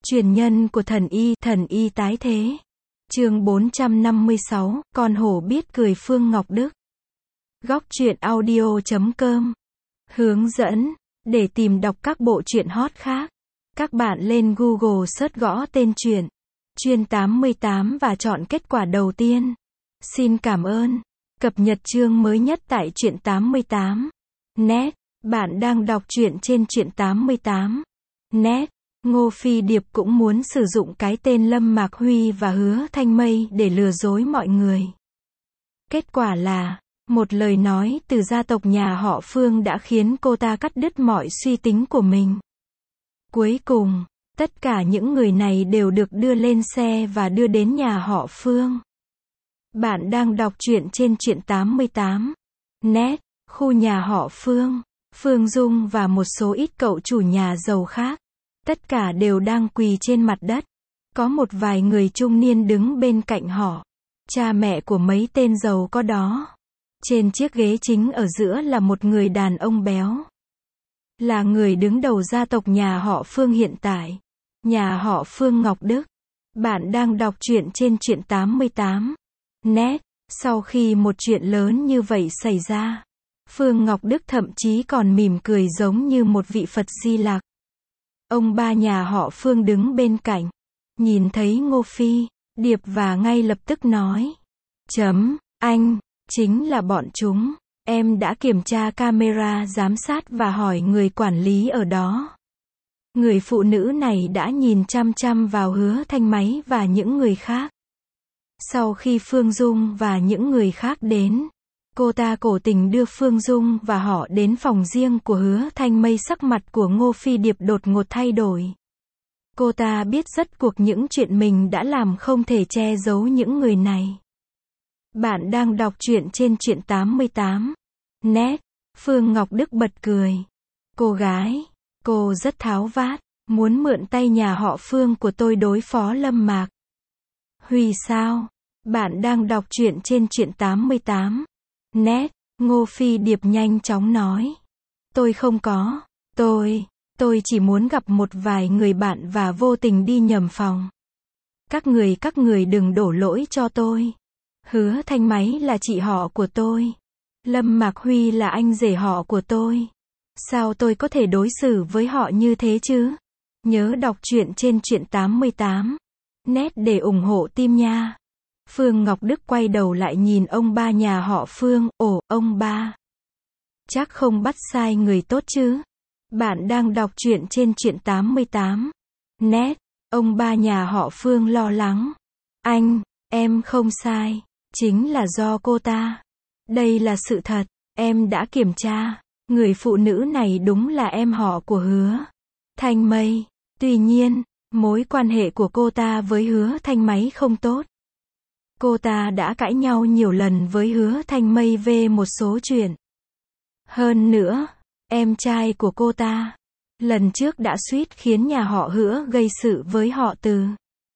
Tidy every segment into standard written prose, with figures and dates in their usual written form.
Truyền nhân của thần y tái thế. Chương 456, con hổ biết cười Phương Ngọc Đức. Góc truyện audio.com. Hướng dẫn, để tìm đọc các bộ truyện hot khác, các bạn lên Google search gõ tên truyện Chuyên 88 và chọn kết quả đầu tiên. Xin cảm ơn. Cập nhật chương mới nhất tại truyện 88. Net, bạn đang đọc truyện trên truyện 88. Net. Ngô Phi Điệp cũng muốn sử dụng cái tên Lâm Mạc Huy và Hứa Thanh Mây để lừa dối mọi người. Kết quả là, một lời nói từ gia tộc nhà họ Phương đã khiến cô ta cắt đứt mọi suy tính của mình. Cuối cùng, tất cả những người này đều được đưa lên xe và đưa đến nhà họ Phương. Bạn đang đọc truyện trên truyện 88. Net, khu nhà họ Phương, Phương Dung và một số ít cậu chủ nhà giàu khác. Tất cả đều đang quỳ trên mặt đất. Có một vài người trung niên đứng bên cạnh họ. Cha mẹ của mấy tên giàu có đó. Trên chiếc ghế chính ở giữa là một người đàn ông béo. Là người đứng đầu gia tộc nhà họ Phương hiện tại. Nhà họ Phương Ngọc Đức. Bạn đang đọc truyện trên truyện 88. Net. Sau khi một chuyện lớn như vậy xảy ra, Phương Ngọc Đức thậm chí còn mỉm cười giống như một vị Phật Di Lặc. Ông ba nhà họ Phương đứng bên cạnh, nhìn thấy Ngô Phi Điệp và ngay lập tức nói: anh, chính là bọn chúng, em đã kiểm tra camera giám sát và hỏi người quản lý ở đó. Người phụ nữ này đã nhìn chăm chăm vào Hứa Thanh Máy và những người khác. Sau khi Phương Dung và những người khác đến, cô ta cố tình đưa Phương Dung và họ đến phòng riêng của Hứa Thanh Mây. Sắc mặt của Ngô Phi Điệp đột ngột thay đổi. Cô ta biết rốt cuộc những chuyện mình đã làm không thể che giấu những người này. Bạn đang đọc truyện trên truyện 88. Net. Phương Ngọc Đức bật cười. Cô gái, cô rất tháo vát, muốn mượn tay nhà họ Phương của tôi đối phó Lâm Mạc Huy sao? Bạn đang đọc truyện trên truyện 88. Net. Ngô Phi Điệp nhanh chóng nói. Tôi không có. Tôi chỉ muốn gặp một vài người bạn và vô tình đi nhầm phòng. Các người đừng đổ lỗi cho tôi. Hứa Thanh Máy là chị họ của tôi. Lâm Mạc Huy là anh rể họ của tôi. Sao tôi có thể đối xử với họ như thế chứ? Nhớ đọc truyện trên truyện 88. Net để ủng hộ team nha. Phương Ngọc Đức quay đầu lại nhìn ông ba nhà họ Phương. Ồ, ông ba. Chắc không bắt sai người tốt chứ? Bạn đang đọc truyện trên truyện 88. Net. Ông ba nhà họ Phương lo lắng. Anh, em không sai. Chính là do cô ta. Đây là sự thật. Em đã kiểm tra. Người phụ nữ này đúng là em họ của Hứa Thanh Mây. Tuy nhiên, mối quan hệ của cô ta với Hứa Thanh Máy không tốt. Cô ta đã cãi nhau nhiều lần với Hứa Thanh Mây về một số chuyện. Hơn nữa, em trai của cô ta, lần trước đã suýt khiến nhà họ Hứa gây sự với họ Từ.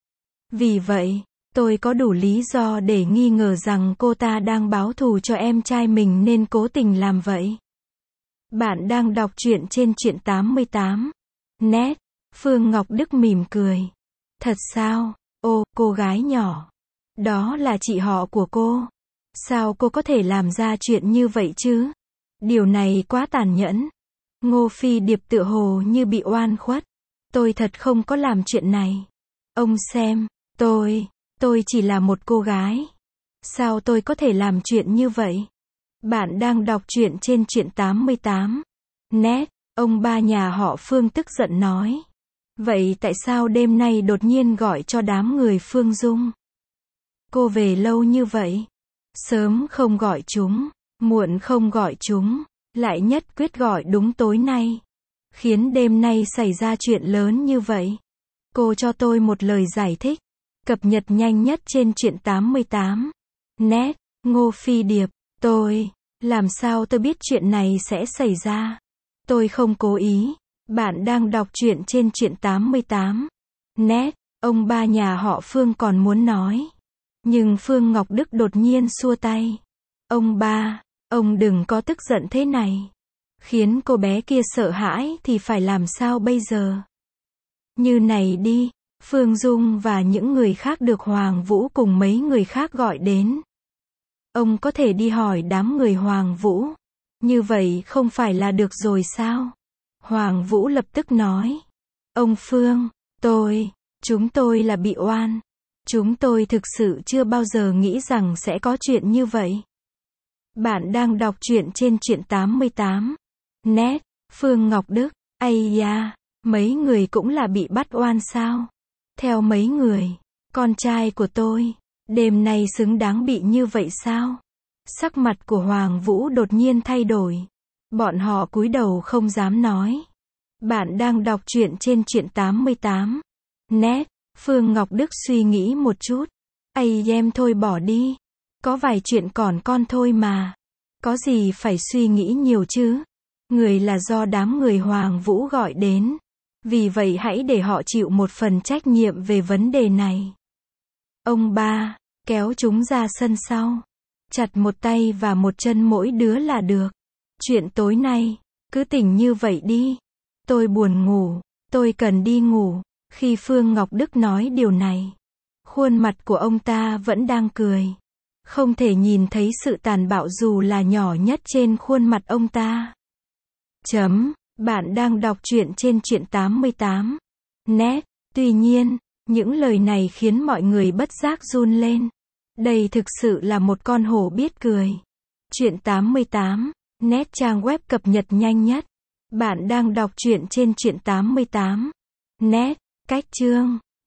Vì vậy, tôi có đủ lý do để nghi ngờ rằng cô ta đang báo thù cho em trai mình nên cố tình làm vậy. Bạn đang đọc truyện trên truyện 88. Net. Phương Ngọc Đức mỉm cười. Thật sao? Ô, cô gái nhỏ. Đó là chị họ của cô. Sao cô có thể làm ra chuyện như vậy chứ? Điều này quá tàn nhẫn. Ngô Phi Điệp tựa hồ như bị oan khuất. Tôi thật không có làm chuyện này. Ông xem, tôi chỉ là một cô gái. Sao tôi có thể làm chuyện như vậy? Bạn đang đọc truyện trên truyện 88. Net. Ông ba nhà họ Phương tức giận nói. Vậy tại sao đêm nay đột nhiên gọi cho đám người Phương Dung? Cô về lâu như vậy. Sớm không gọi chúng, muộn không gọi chúng, lại nhất quyết gọi đúng tối nay. Khiến đêm nay xảy ra chuyện lớn như vậy. Cô cho tôi một lời giải thích. Cập nhật nhanh nhất trên truyện 88. Net. Ngô Phi Điệp. Làm sao tôi biết chuyện này sẽ xảy ra? Tôi không cố ý. Bạn đang đọc truyện trên truyện 88. Net. Ông ba nhà họ Phương còn muốn nói. Nhưng Phương Ngọc Đức đột nhiên xua tay. Ông ba, ông đừng có tức giận thế này. Khiến cô bé kia sợ hãi thì phải làm sao bây giờ? Như này đi, Phương Dung và những người khác được Hoàng Vũ cùng mấy người khác gọi đến. Ông có thể đi hỏi đám người Hoàng Vũ. Như vậy không phải là được rồi sao? Hoàng Vũ lập tức nói. Ông Phương, chúng tôi là bị oan. Chúng tôi thực sự chưa bao giờ nghĩ rằng sẽ có chuyện như vậy. Bạn đang đọc truyện trên truyện 88. Net, Phương Ngọc Đức, ây da, mấy người cũng là bị bắt oan sao? Theo mấy người, con trai của tôi, đêm nay xứng đáng bị như vậy sao? Sắc mặt của Hoàng Vũ đột nhiên thay đổi. Bọn họ cúi đầu không dám nói. Bạn đang đọc truyện trên truyện 88. Net, Phương Ngọc Đức suy nghĩ một chút. Ây em thôi bỏ đi. Có vài chuyện còn con thôi mà. Có gì phải suy nghĩ nhiều chứ. Người là do đám người Hoàng Vũ gọi đến. Vì vậy hãy để họ chịu một phần trách nhiệm về vấn đề này. Ông ba, kéo chúng ra sân sau. Chặt một tay và một chân mỗi đứa là được. Chuyện tối nay, cứ tỉnh như vậy đi. Tôi buồn ngủ, tôi cần đi ngủ. Khi Phương Ngọc Đức nói điều này, khuôn mặt của ông ta vẫn đang cười. Không thể nhìn thấy sự tàn bạo dù là nhỏ nhất trên khuôn mặt ông ta. Bạn đang đọc truyện trên truyện 88. Net. Tuy nhiên, những lời này khiến mọi người bất giác run lên. Đây thực sự là một con hổ biết cười. Truyện 88. Net trang web cập nhật nhanh nhất. Bạn đang đọc truyện trên truyện 88. Net. Cách chương